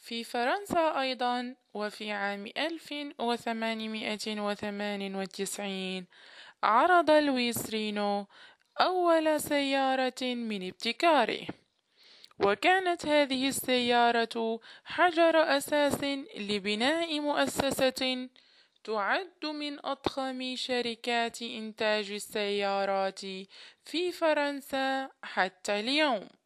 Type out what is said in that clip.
في فرنسا أيضا، وفي عام 1898 عرض لويس رينو أول سيارة من ابتكاره، وكانت هذه السيارة حجر أساس لبناء مؤسسة تعد من أضخم شركات إنتاج السيارات في فرنسا حتى اليوم.